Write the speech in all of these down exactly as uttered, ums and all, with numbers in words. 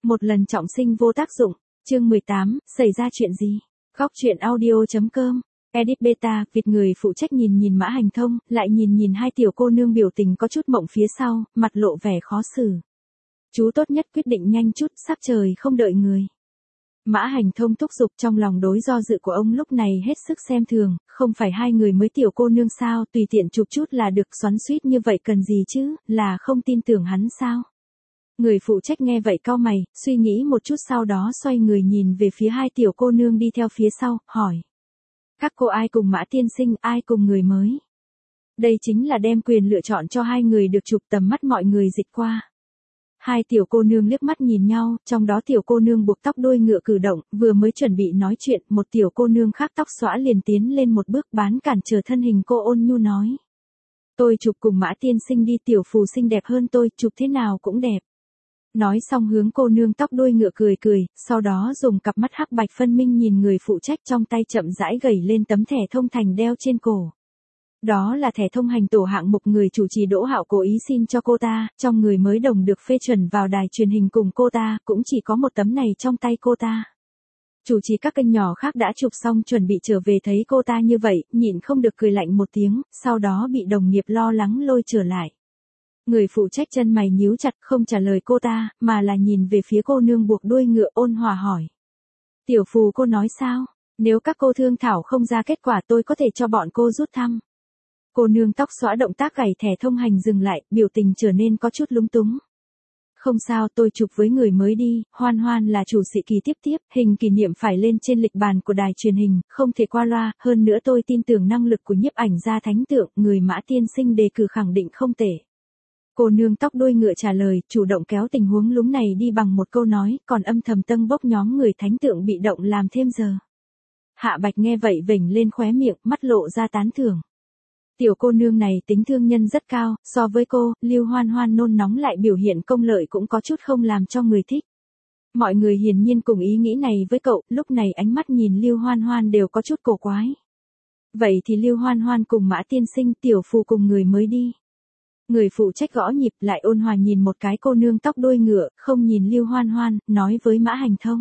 Một lần trọng sinh vô tác dụng, chương mười tám, xảy ra chuyện gì? Góc truyện audio.com, edit beta, Việt người phụ trách nhìn nhìn Mã Hành Thông, lại nhìn nhìn hai tiểu cô nương biểu tình có chút mộng phía sau, mặt lộ vẻ khó xử. Chú tốt nhất quyết định nhanh chút, sắp trời không đợi người. Mã Hành Thông thúc giục, trong lòng đối do dự của ông lúc này hết sức xem thường, không phải hai người mới tiểu cô nương sao, tùy tiện chụp chút là được, xoắn xuýt như vậy cần gì chứ, là không tin tưởng hắn sao? Người phụ trách nghe vậy cau mày, suy nghĩ một chút sau đó xoay người nhìn về phía hai tiểu cô nương đi theo phía sau, hỏi. Các cô ai cùng Mã tiên sinh, ai cùng người mới? Đây chính là đem quyền lựa chọn cho hai người được chụp, tầm mắt mọi người dịch qua. Hai tiểu cô nương liếc mắt nhìn nhau, trong đó tiểu cô nương buộc tóc đuôi ngựa cử động, vừa mới chuẩn bị nói chuyện, một tiểu cô nương khác tóc xõa liền tiến lên một bước bán cản trở thân hình cô, ôn nhu nói. Tôi chụp cùng Mã tiên sinh đi, tiểu phù xinh đẹp hơn tôi, chụp thế nào cũng đẹp. Nói xong hướng cô nương tóc đuôi ngựa cười cười, sau đó dùng cặp mắt hắc bạch phân minh nhìn người phụ trách, trong tay chậm rãi gẩy lên tấm thẻ thông hành đeo trên cổ. Đó là thẻ thông hành tổ hạng mục người chủ trì Đỗ Hạo cố ý xin cho cô ta, trong người mới đồng được phê chuẩn vào đài truyền hình cùng cô ta, cũng chỉ có một tấm này trong tay cô ta. Chủ trì các kênh nhỏ khác đã chụp xong chuẩn bị trở về thấy cô ta như vậy, nhịn không được cười lạnh một tiếng, sau đó bị đồng nghiệp lo lắng lôi trở lại. Người phụ trách chân mày nhíu chặt không trả lời cô ta, mà là nhìn về phía cô nương buộc đuôi ngựa, ôn hòa hỏi. Tiểu phù cô nói sao? Nếu các cô thương thảo không ra kết quả tôi có thể cho bọn cô rút thăm. Cô nương tóc xõa động tác gảy thẻ thông hành dừng lại, biểu tình trở nên có chút lúng túng. Không sao, tôi chụp với người mới đi, Hoan Hoan là chủ sự kỳ tiếp tiếp, hình kỷ niệm phải lên trên lịch bàn của đài truyền hình, không thể qua loa, hơn nữa tôi tin tưởng năng lực của nhiếp ảnh gia thánh tượng, người Mã tiên sinh đề cử khẳng định không tệ. Cô nương tóc đuôi ngựa trả lời, chủ động kéo tình huống lúng này đi bằng một câu nói, còn âm thầm tâng bốc nhóm người thánh tượng bị động làm thêm giờ. Hạ Bạch nghe vậy vểnh lên khóe miệng, mắt lộ ra tán thưởng. Tiểu cô nương này tính thương nhân rất cao, so với cô, Lưu Hoan Hoan nôn nóng lại biểu hiện công lợi cũng có chút không làm cho người thích. Mọi người hiển nhiên cùng ý nghĩ này với cậu, lúc này ánh mắt nhìn Lưu Hoan Hoan đều có chút cổ quái. Vậy thì Lưu Hoan Hoan cùng Mã tiên sinh, tiểu phù cùng người mới đi. Người phụ trách gõ nhịp lại ôn hòa nhìn một cái cô nương tóc đuôi ngựa, không nhìn Lưu Hoan Hoan, nói với Mã Hành Thông.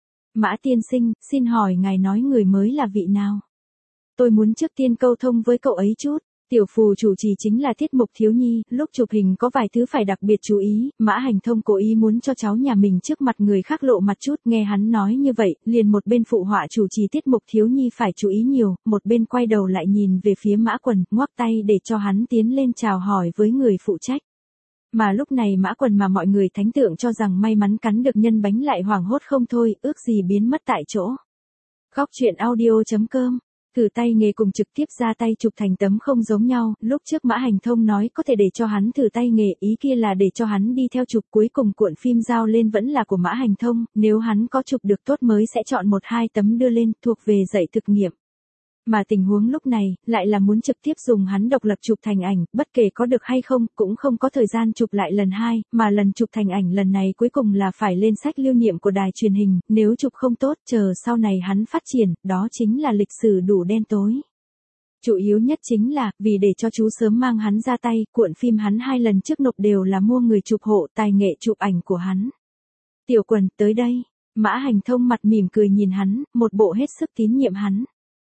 Mã tiên sinh, xin hỏi ngài nói người mới là vị nào? Tôi muốn trước tiên câu thông với cậu ấy chút. Tiểu phù chủ trì chính là tiết mục thiếu nhi, lúc chụp hình có vài thứ phải đặc biệt chú ý, Mã Hành Thông cố ý muốn cho cháu nhà mình trước mặt người khác lộ mặt chút, nghe hắn nói như vậy, liền một bên phụ họa chủ trì tiết mục thiếu nhi phải chú ý nhiều, một bên quay đầu lại nhìn về phía Mã Quần, ngoắc tay để cho hắn tiến lên chào hỏi với người phụ trách. Mà lúc này Mã Quần mà mọi người thánh tượng cho rằng may mắn cắn được nhân bánh lại hoảng hốt không thôi, ước gì biến mất tại chỗ. Góc truyện audio.com, thử tay nghề cùng trực tiếp ra tay chụp thành tấm không giống nhau, lúc trước Mã Hành Thông nói có thể để cho hắn thử tay nghề, ý kia là để cho hắn đi theo chụp, cuối cùng cuộn phim giao lên vẫn là của Mã Hành Thông, nếu hắn có chụp được tốt mới sẽ chọn một hai tấm đưa lên, thuộc về dạy thực nghiệm. Mà tình huống lúc này, lại là muốn trực tiếp dùng hắn độc lập chụp thành ảnh, bất kể có được hay không, cũng không có thời gian chụp lại lần hai, mà lần chụp thành ảnh lần này cuối cùng là phải lên sách lưu niệm của đài truyền hình, nếu chụp không tốt, chờ sau này hắn phát triển, đó chính là lịch sử đủ đen tối. Chủ yếu nhất chính là, vì để cho chú sớm mang hắn ra tay, cuộn phim hắn hai lần trước nộp đều là mua người chụp hộ tài nghệ chụp ảnh của hắn. Tiểu Quần, tới đây. Mã Hành Thông mặt mỉm cười nhìn hắn, một bộ hết sức tín nhiệm hắn.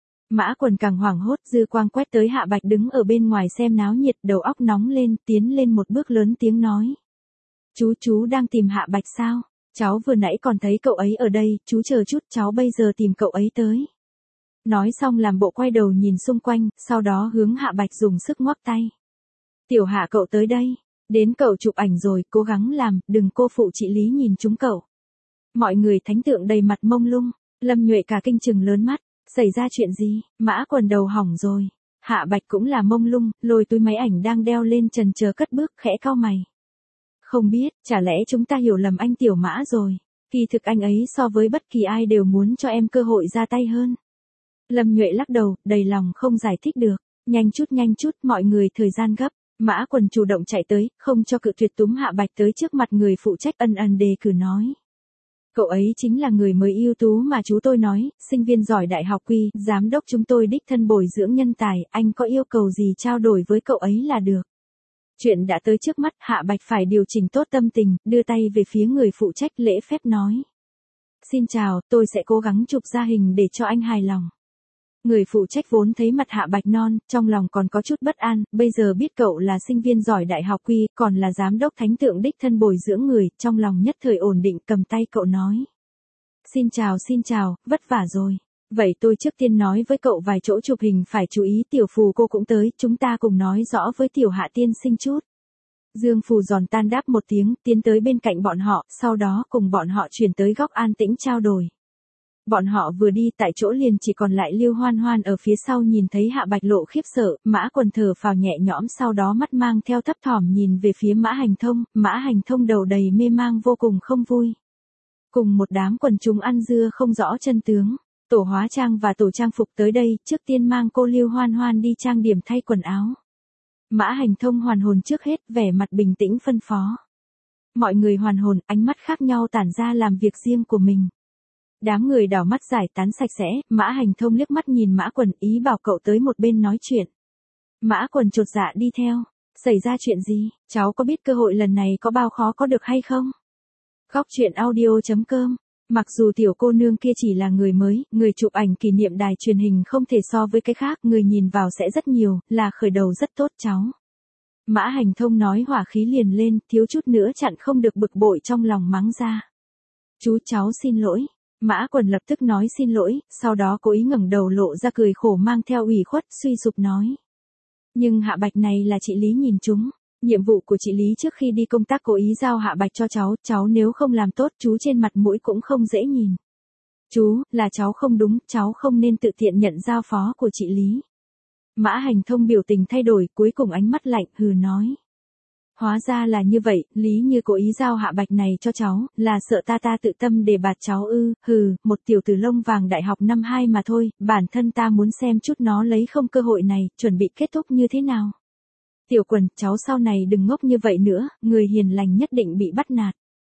Mã Quần càng hoảng hốt, dư quang quét tới Hạ Bạch đứng ở bên ngoài xem náo nhiệt, đầu óc nóng lên, tiến lên một bước lớn tiếng nói. Chú chú đang tìm Hạ Bạch sao? Cháu vừa nãy còn thấy cậu ấy ở đây, chú chờ chút, cháu bây giờ tìm cậu ấy tới. Nói xong làm bộ quay đầu nhìn xung quanh, sau đó hướng Hạ Bạch dùng sức ngoắc tay. Tiểu Hạ cậu tới đây, đến cậu chụp ảnh rồi, cố gắng làm, đừng cô phụ chị Lý nhìn chúng cậu. Mọi người thánh tượng đầy mặt mông lung, Lâm Nhuệ cả kinh trừng lớn mắt. Xảy ra chuyện gì? Mã Quần đầu hỏng rồi. Hạ Bạch cũng là mông lung, lôi túi máy ảnh đang đeo lên trần chờ cất bước, khẽ cau mày. Không biết, chả lẽ chúng ta hiểu lầm anh Tiểu Mã rồi? Kỳ thực anh ấy so với bất kỳ ai đều muốn cho em cơ hội ra tay hơn. Lâm Nhuệ lắc đầu, đầy lòng không giải thích được. Nhanh chút nhanh chút, mọi người thời gian gấp. Mã Quần chủ động chạy tới, không cho cự tuyệt túm Hạ Bạch tới trước mặt người phụ trách, ân ân đề cử nói. Cậu ấy chính là người mới ưu tú mà chú tôi nói, sinh viên giỏi đại học quy, giám đốc chúng tôi đích thân bồi dưỡng nhân tài, anh có yêu cầu gì trao đổi với cậu ấy là được. Chuyện đã tới trước mắt, Hạ Bạch phải điều chỉnh tốt tâm tình, đưa tay về phía người phụ trách lễ phép nói. Xin chào, tôi sẽ cố gắng chụp ra hình để cho anh hài lòng. Người phụ trách vốn thấy mặt Hạ Bạch non, trong lòng còn có chút bất an, bây giờ biết cậu là sinh viên giỏi đại học quy, còn là giám đốc thánh tượng đích thân bồi dưỡng người, trong lòng nhất thời ổn định cầm tay cậu nói. Xin chào xin chào, vất vả rồi. Vậy tôi trước tiên nói với cậu vài chỗ chụp hình phải chú ý, Tiểu Phù cô cũng tới, chúng ta cùng nói rõ với Tiểu Hạ tiên sinh chút. Dương Phù giòn tan đáp một tiếng, tiến tới bên cạnh bọn họ, sau đó cùng bọn họ chuyển tới góc an tĩnh trao đổi. Bọn họ vừa đi tại chỗ liền chỉ còn lại Lưu Hoan Hoan ở phía sau nhìn thấy Hạ Bạch lộ khiếp sợ, Mã Quần thở phào nhẹ nhõm sau đó mắt mang theo thấp thỏm nhìn về phía Mã Hành Thông, Mã Hành Thông đầu đầy mê mang vô cùng không vui. Cùng một đám quần chúng ăn dưa không rõ chân tướng, tổ hóa trang và tổ trang phục tới đây, trước tiên mang cô Lưu Hoan Hoan đi trang điểm thay quần áo. Mã Hành Thông hoàn hồn trước hết, vẻ mặt bình tĩnh phân phó. Mọi người hoàn hồn, ánh mắt khác nhau tản ra làm việc riêng của mình. Đám người đảo mắt giải tán sạch sẽ, Mã Hành Thông liếc mắt nhìn Mã Quần ý bảo cậu tới một bên nói chuyện. Mã Quần chột dạ đi theo, xảy ra chuyện gì, cháu có biết cơ hội lần này có bao khó có được hay không? Góc truyện audio chấm com. Mặc dù tiểu cô nương kia chỉ là người mới, người chụp ảnh kỷ niệm đài truyền hình không thể so với cái khác, người nhìn vào sẽ rất nhiều, là khởi đầu rất tốt cháu. Mã Hành Thông nói hỏa khí liền lên, thiếu chút nữa chặn không được bực bội trong lòng mắng ra. Chú cháu xin lỗi. Mã Quần lập tức nói xin lỗi, sau đó cố ý ngẩng đầu lộ ra cười khổ mang theo ủy khuất, suy sụp nói. Nhưng Hạ Bạch này là chị Lý nhìn chúng. Nhiệm vụ của chị Lý trước khi đi công tác cố ý giao Hạ Bạch cho cháu, cháu nếu không làm tốt chú trên mặt mũi cũng không dễ nhìn. Chú, là cháu không đúng, cháu không nên tự tiện nhận giao phó của chị Lý. Mã Hành Thông biểu tình thay đổi, cuối cùng ánh mắt lạnh, hừ nói. Hóa ra là như vậy, Lý như cố ý giao Hạ Bạch này cho cháu, là sợ ta ta tự tâm để bạt cháu ư, hừ, một tiểu tử lông vàng đại học năm hai mà thôi, bản thân ta muốn xem chút nó lấy không cơ hội này, chuẩn bị kết thúc như thế nào. Tiểu Quần, cháu sau này đừng ngốc như vậy nữa, người hiền lành nhất định bị bắt nạt.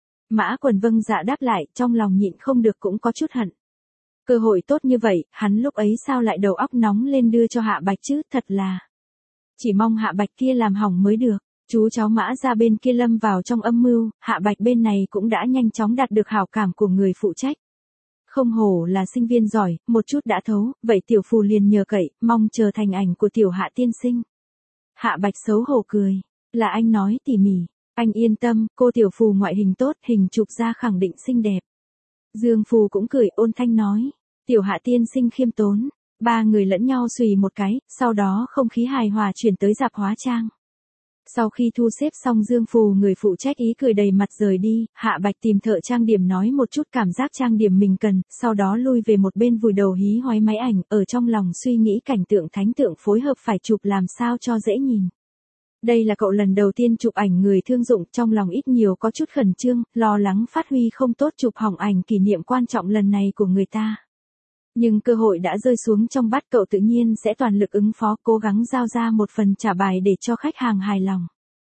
Mã Quần vâng dạ đáp lại, trong lòng nhịn không được cũng có chút hận. Cơ hội tốt như vậy, hắn lúc ấy sao lại đầu óc nóng lên đưa cho Hạ Bạch chứ, thật là. Chỉ mong Hạ Bạch kia làm hỏng mới được. Chú cháu Mã ra bên kia lâm vào trong âm mưu, Hạ Bạch bên này cũng đã nhanh chóng đạt được hảo cảm của người phụ trách. Không hổ là sinh viên giỏi, một chút đã thấu, vậy Tiểu Phù liền nhờ cậy, mong chờ thành ảnh của Tiểu Hạ tiên sinh. Hạ Bạch xấu hổ cười, là anh nói tỉ mỉ, anh yên tâm, cô Tiểu Phù ngoại hình tốt, hình chụp ra khẳng định xinh đẹp. Dương Phù cũng cười ôn thanh nói, Tiểu Hạ tiên sinh khiêm tốn, ba người lẫn nhau xùy một cái, sau đó không khí hài hòa chuyển tới rạp hóa trang. Sau khi thu xếp xong Dương Phù người phụ trách ý cười đầy mặt rời đi, Hạ Bạch tìm thợ trang điểm nói một chút cảm giác trang điểm mình cần, sau đó lui về một bên vùi đầu hí hoáy máy ảnh, ở trong lòng suy nghĩ cảnh tượng thánh tượng phối hợp phải chụp làm sao cho dễ nhìn. Đây là cậu lần đầu tiên chụp ảnh người thương dụng, trong lòng ít nhiều có chút khẩn trương, lo lắng phát huy không tốt chụp hỏng ảnh kỷ niệm quan trọng lần này của người ta. Nhưng cơ hội đã rơi xuống trong bát cậu tự nhiên sẽ toàn lực ứng phó, cố gắng giao ra một phần trả bài để cho khách hàng hài lòng.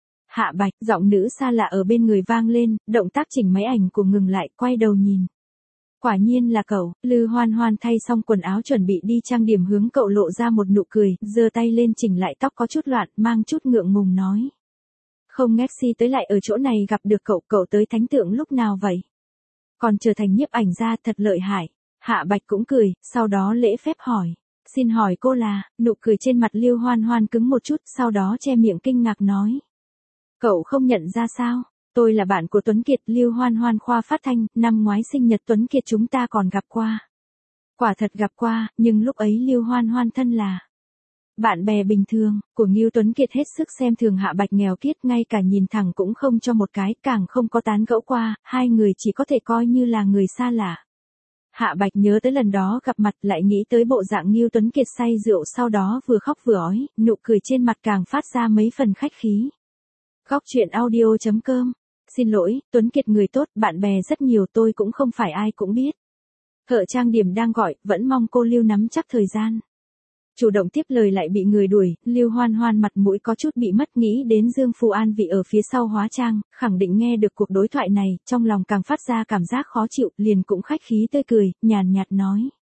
Hạ Bạch, giọng nữ xa lạ ở bên người vang lên, động tác chỉnh máy ảnh của ngừng lại, quay đầu nhìn. Quả nhiên là cậu, Lư Hoan Hoan thay xong quần áo chuẩn bị đi trang điểm hướng cậu lộ ra một nụ cười, giơ tay lên chỉnh lại tóc có chút loạn, mang chút ngượng ngùng nói. Không ngét si tới lại ở chỗ này gặp được cậu, cậu tới thánh tượng lúc nào vậy? Còn trở thành nhiếp ảnh gia thật lợi hại. Hạ Bạch cũng cười, sau đó lễ phép hỏi. Xin hỏi cô là, nụ cười trên mặt Lưu Hoan Hoan cứng một chút, sau đó che miệng kinh ngạc nói. Cậu không nhận ra sao, tôi là bạn của Tuấn Kiệt, Lưu Hoan Hoan khoa phát thanh, năm ngoái sinh nhật Tuấn Kiệt chúng ta còn gặp qua. Quả thật gặp qua, nhưng lúc ấy Lưu Hoan Hoan thân là bạn bè bình thường, của Ngưu Tuấn Kiệt hết sức xem thường Hạ Bạch nghèo kiết, ngay cả nhìn thẳng cũng không cho một cái, càng không có tán gẫu qua, hai người chỉ có thể coi như là người xa lạ. Hạ Bạch nhớ tới lần đó gặp mặt, lại nghĩ tới bộ dạng Ngưu Tuấn Kiệt say rượu sau đó vừa khóc vừa ói, nụ cười trên mặt càng phát ra mấy phần khách khí. Góc truyện audio chấm com. Xin lỗi, Tuấn Kiệt người tốt, bạn bè rất nhiều, tôi cũng không phải ai cũng biết. Thợ trang điểm đang gọi, vẫn mong cô Lưu nắm chắc thời gian. Chủ động tiếp lời lại bị người đuổi, Lưu Hoan Hoan mặt mũi có chút bị mất, nghĩ đến Dương Phù An vị ở phía sau hóa trang, khẳng định nghe được cuộc đối thoại này, trong lòng càng phát ra cảm giác khó chịu, liền cũng khách khí tươi cười, nhàn nhạt nói.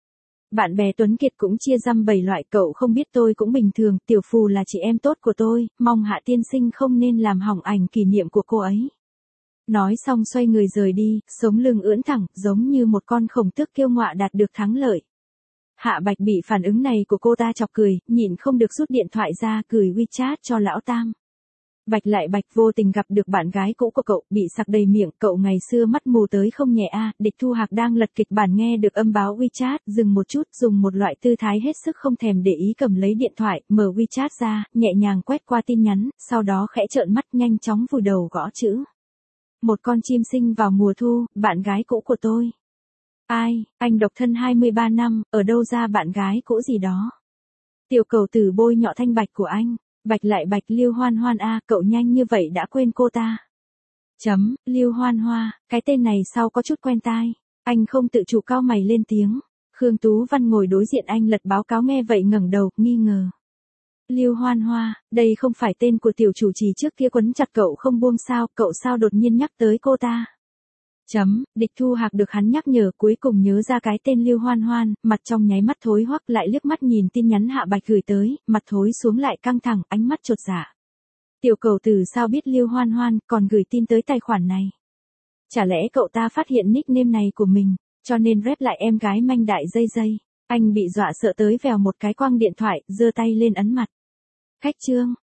Bạn bè Tuấn Kiệt cũng chia răm bảy loại, cậu không biết tôi cũng bình thường, Tiểu Phù là chị em tốt của tôi, mong Hạ tiên sinh không nên làm hỏng ảnh kỷ niệm của cô ấy. Nói xong xoay người rời đi, sống lưng ưỡn thẳng, giống như một con khổng tước kiêu ngọa đạt được thắng lợi. Hạ Bạch bị phản ứng này của cô ta chọc cười, nhịn không được rút điện thoại ra, gửi WeChat cho lão Tam. Bạch lại Bạch vô tình gặp được bạn gái cũ của cậu, bị sặc đầy miệng, cậu ngày xưa mắt mù tới không nhẹ a. Địch Thu Hạc đang lật kịch bản nghe được âm báo WeChat, dừng một chút, dùng một loại tư thái hết sức không thèm để ý cầm lấy điện thoại, mở WeChat ra, nhẹ nhàng quét qua tin nhắn, sau đó khẽ trợn mắt nhanh chóng vùi đầu gõ chữ. Một con chim sinh vào mùa thu, bạn gái cũ của tôi. Ai, anh độc thân hai mươi ba năm, ở đâu ra bạn gái cũ gì đó. Tiểu Cầu Tử bôi nhọ thanh bạch của anh. Bạch lại Bạch, Lưu Hoan Hoan a, cậu nhanh như vậy đã quên cô ta. Chấm, Lưu Hoan Hoa, cái tên này sao có chút quen tai. Anh không tự chủ cau mày lên tiếng. Khương Tú Văn ngồi đối diện anh lật báo cáo nghe vậy ngẩng đầu, nghi ngờ. Lưu Hoan Hoa, đây không phải tên của tiểu chủ trì trước kia quấn chặt cậu không buông sao, cậu sao đột nhiên nhắc tới cô ta. Chấm, Địch Thu Hạc được hắn nhắc nhở cuối cùng nhớ ra cái tên Lưu Hoan Hoan, mặt trong nháy mắt thối hoắc, lại liếc mắt nhìn tin nhắn Hạ Bạch gửi tới, mặt thối xuống lại căng thẳng, ánh mắt chột dạ. Tiểu Cầu Tử sao biết Lưu Hoan Hoan, còn gửi tin tới tài khoản này. Chả lẽ cậu ta phát hiện nickname này của mình, cho nên rep lại em gái manh đại dây dây. Anh bị dọa sợ tới vèo một cái quăng điện thoại, giơ tay lên ấn mặt. Khách trương,